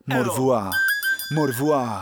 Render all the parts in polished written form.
Morwła, morwła.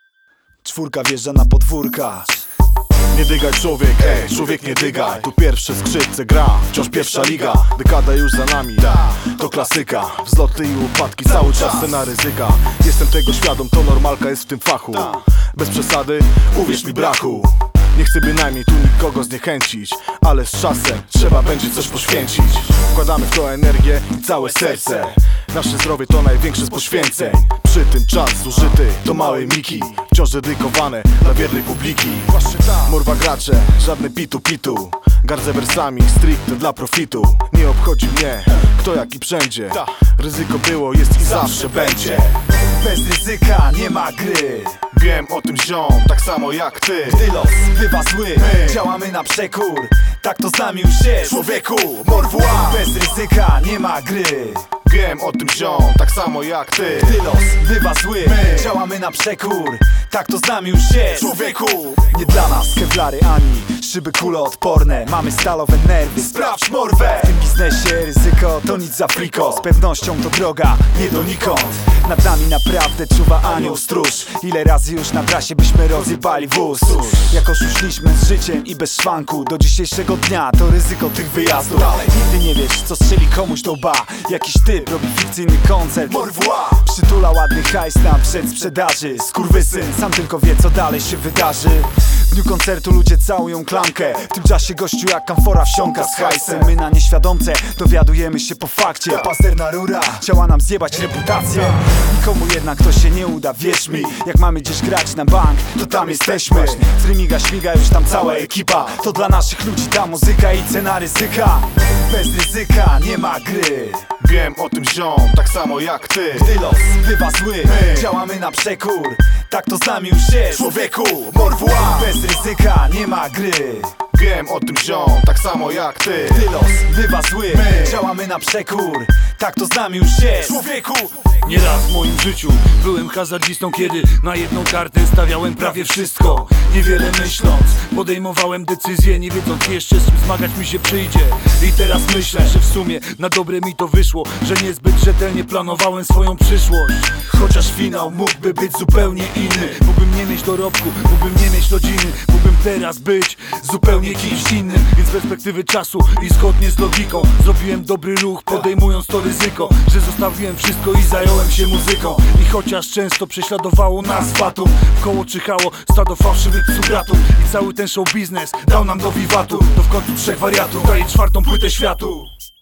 Czwórka wjeżdża na podwórka. Nie dygaj człowiek, człowiek nie dygaj. Tu pierwsze skrzypce gra, wciąż pierwsza liga. Dekada już za nami, to klasyka. Wzloty i upadki, cały czas scena ryzyka. Jestem tego świadom, to normalka jest w tym fachu. Bez przesady, uwierz mi brachu. Nie chcę bynajmniej tu nikogo zniechęcić, ale z czasem trzeba będzie coś poświęcić. Wkładamy w to energię i całe serce. Nasze zdrowie to największe z poświęceń. Przy tym czas zużyty to małe miki, wciąż dedykowane dla wiernej publiki. Morwa gracze, żadne pitu. Gardzę wersami, stricte dla profitu. Nie obchodzi mnie kto jaki wszędzie. Ryzyko było, jest i zawsze będzie. Bez ryzyka nie ma gry. Wiem o tym ziom, tak samo jak ty. Gdy los bywa zły, działamy na przekór. Tak to z nami już jest, Człowieku, morwła. bez ryzyka nie ma gry. Wiem o tym ziom, tak samo jak ty. Gdy los bywa zły, działamy na przekór. Tak to z nami już jest, Człowieku, nie dla nas kewlary ani szyby kuloodporne. Mamy stalowe nerwy, sprawdź morwę. w tym biznesie ryzyko to nic za friko. Z pewnością to droga, nie donikąd. Nad nami naprawdę czuwa anioł stróż. Ile razy już na trasie byśmy rozjebali wóz. Jakoś uszliśmy z życiem i bez szwanku. Do dzisiejszego dnia to ryzyko tych wyjazdów. Nigdy nie wiesz co strzeli komuś do ba. Jakiś typ robi fikcyjny koncert, Morwła. przytula ładny hajs na przedsprzedaży. Skurwysyn sam tylko wie co dalej się wydarzy. W dniu koncertu ludzie całują klamkę. W tym czasie gościu jak kamfora wsiąka z hajsem. My na nieświadomce dowiadujemy się po fakcie. Pasterna rura chciała nam zjebać reputację. Nikomu jednak to się nie uda, wierz mi. Jak mamy gdzieś grać na bank, to tam jesteśmy. Z rymiga śmiga już tam cała ekipa. To dla naszych ludzi ta muzyka i cena ryzyka. Bez ryzyka nie ma gry. Wiem o tym ziom, tak samo jak ty. Gdy los bywa zły, działamy na przekór. Tak to z nami już jest, Człowieku, morwła. bez ryzyka nie ma gry. Wiem o tym ziom, tak samo jak ty. Gdy los bywa zły, działamy na przekór. Tak to z nami już jest, Człowieku, Nieraz w moim życiu byłem hazardzistą, kiedy na jedną kartę stawiałem prawie wszystko. Niewiele myśląc, podejmowałem decyzje, nie wiedząc jeszcze z czym zmagać mi się przyjdzie. I teraz myślę, że w sumie na dobre mi to wyszło, że niezbyt rzetelnie planowałem swoją przyszłość. Chociaż finał mógłby być zupełnie inny. Mógłbym nie mieć dorobku, mógłbym nie mieć rodziny. Mógłbym teraz być zupełnie kimś innym. Więc z perspektywy czasu i zgodnie z logiką zrobiłem dobry ruch, podejmując to ryzyko, że zostawiłem wszystko i zająłem się muzyką. I chociaż często prześladowało nas fatum, w koło czyhało stado fałszywych psugratów i cały ten show biznes dał nam do wiwatu. To w końcu trzech wariatów daje czwartą płytę światu.